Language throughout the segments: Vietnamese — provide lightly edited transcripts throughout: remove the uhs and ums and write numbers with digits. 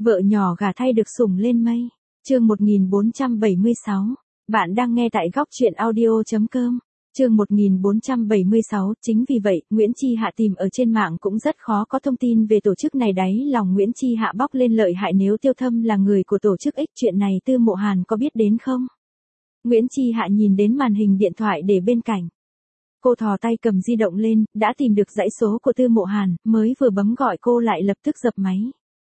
Vợ nhỏ gả thay được sủng lên mây. Chương 1476. Bạn đang nghe tại góc truyện audio.com. Chương 1476, chính vì vậy, Nguyễn Chi Hạ tìm ở trên mạng cũng rất khó có thông tin về tổ chức này đấy. Lòng Nguyễn Chi Hạ bóc lên lợi hại nếu Tiêu Thâm là người của tổ chức X, chuyện này Tư Mộ Hàn có biết đến không? Nguyễn Chi Hạ nhìn đến màn hình điện thoại để bên cạnh. Cô thò tay cầm di động lên, đã tìm được dãy số của Tư Mộ Hàn, mới vừa bấm gọi cô lại lập tức dập máy.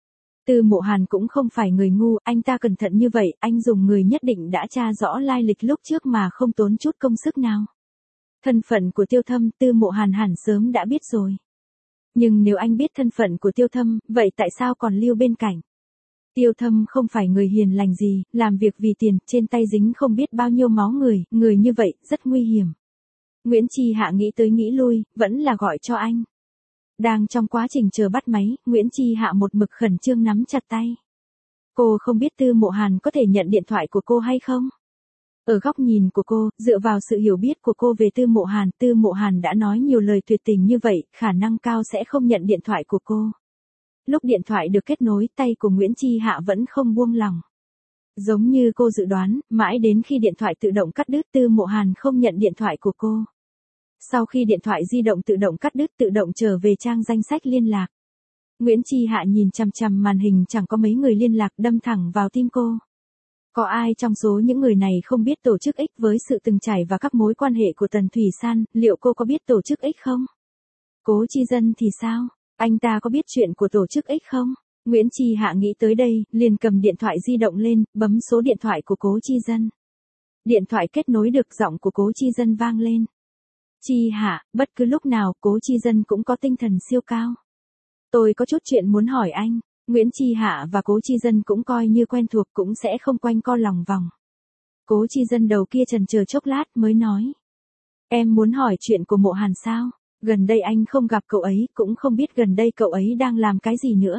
Tư Mộ Hàn cũng không phải người ngu, anh ta cẩn thận như vậy, anh dùng người nhất định đã tra rõ lai lịch lúc trước mà không tốn chút công sức nào. Thân phận của Tiêu Thâm, Tư Mộ Hàn hẳn sớm đã biết rồi. Nhưng nếu anh biết thân phận của Tiêu Thâm, vậy tại sao còn lưu bên cạnh? Tiêu Thâm không phải người hiền lành gì, làm việc vì tiền, trên tay dính không biết bao nhiêu máu người như vậy, rất nguy hiểm. Nguyễn Chi Hạ nghĩ tới nghĩ lui, vẫn là gọi cho anh. Đang trong quá trình chờ bắt máy, Nguyễn Chi Hạ một mực khẩn trương nắm chặt tay. Cô không biết Tư Mộ Hàn có thể nhận điện thoại của cô hay không? Ở góc nhìn của cô, dựa vào sự hiểu biết của cô về Tư Mộ Hàn đã nói nhiều lời tuyệt tình như vậy, khả năng cao sẽ không nhận điện thoại của cô. Lúc điện thoại được kết nối, tay của Nguyễn Chi Hạ vẫn không buông lỏng. Giống như cô dự đoán, mãi đến khi điện thoại tự động cắt đứt, Tư Mộ Hàn không nhận điện thoại của cô. Sau khi điện thoại di động tự động cắt đứt, tự động trở về trang danh sách liên lạc. Nguyễn Chi Hạ nhìn chằm chằm màn hình, chẳng có mấy người liên lạc, đâm thẳng vào tim cô. Có ai trong số những người này không biết tổ chức X? Với sự từng trải và các mối quan hệ của Tần Thủy San, liệu cô có biết tổ chức X không? Cố Chi Dân thì sao? Anh ta có biết chuyện của tổ chức X không? Nguyễn Chi Hạ nghĩ tới đây, liền cầm điện thoại di động lên, bấm số điện thoại của Cố Chi Dân. Điện thoại kết nối được, giọng của Cố Chi Dân vang lên. Chi Hạ, bất cứ lúc nào, Cố Chi Dân cũng có tinh thần siêu cao. Tôi có chút chuyện muốn hỏi anh. Nguyễn Chi Hạ và Cố Chi Dân cũng coi như quen thuộc, cũng sẽ không quanh co lòng vòng. Cố Chi Dân đầu kia chần chờ chốc lát mới nói. Em muốn hỏi chuyện của Mộ Hàn sao? Gần đây anh không gặp cậu ấy, cũng không biết gần đây cậu ấy đang làm cái gì nữa.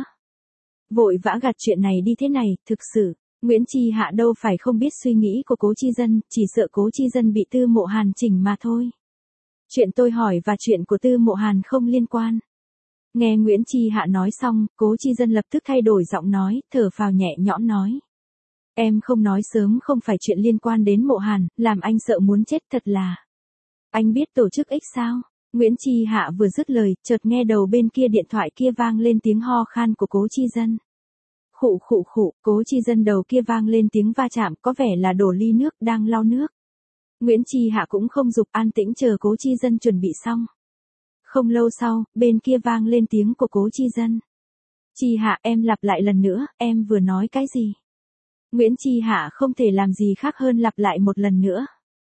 Vội vã gạt chuyện này đi thế này, thực sự, Nguyễn Chi Hạ đâu phải không biết suy nghĩ của Cố Chi Dân, chỉ sợ Cố Chi Dân bị Tư Mộ Hàn chỉnh mà thôi. Chuyện tôi hỏi và chuyện của Tư Mộ Hàn không liên quan. Nghe Nguyễn Chi Hạ nói xong, Cố Chi Dân lập tức thay đổi giọng nói, thở phào nhẹ nhõm nói. Em không nói sớm không phải chuyện liên quan đến Mộ Hàn, làm anh sợ muốn chết thật là. Anh biết tổ chức X sao? Nguyễn Chi Hạ vừa dứt lời, chợt nghe đầu bên kia điện thoại kia vang lên tiếng ho khan của Cố Chi Dân. Khụ khụ khụ, Cố Chi Dân đầu kia vang lên tiếng va chạm, có vẻ là đổ ly nước đang lau nước. Nguyễn Chi Hạ cũng không giục, an tĩnh chờ Cố Chi Dân chuẩn bị xong. Không lâu sau, bên kia vang lên tiếng của Cố Chi Dân. Chi Hạ, em lặp lại lần nữa, em vừa nói cái gì? Nguyễn Chi Hạ không thể làm gì khác hơn lặp lại một lần nữa.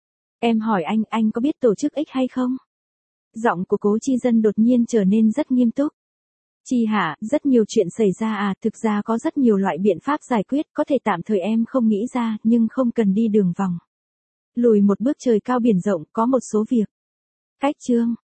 Em hỏi anh có biết tổ chức X hay không? Giọng của Cố Chi Dân đột nhiên trở nên rất nghiêm túc. Chi Hạ, rất nhiều chuyện xảy ra à, thực ra có rất nhiều loại biện pháp giải quyết, có thể tạm thời em không nghĩ ra, nhưng không cần đi đường vòng. Lùi một bước trời cao biển rộng, có một số việc. Cách chương.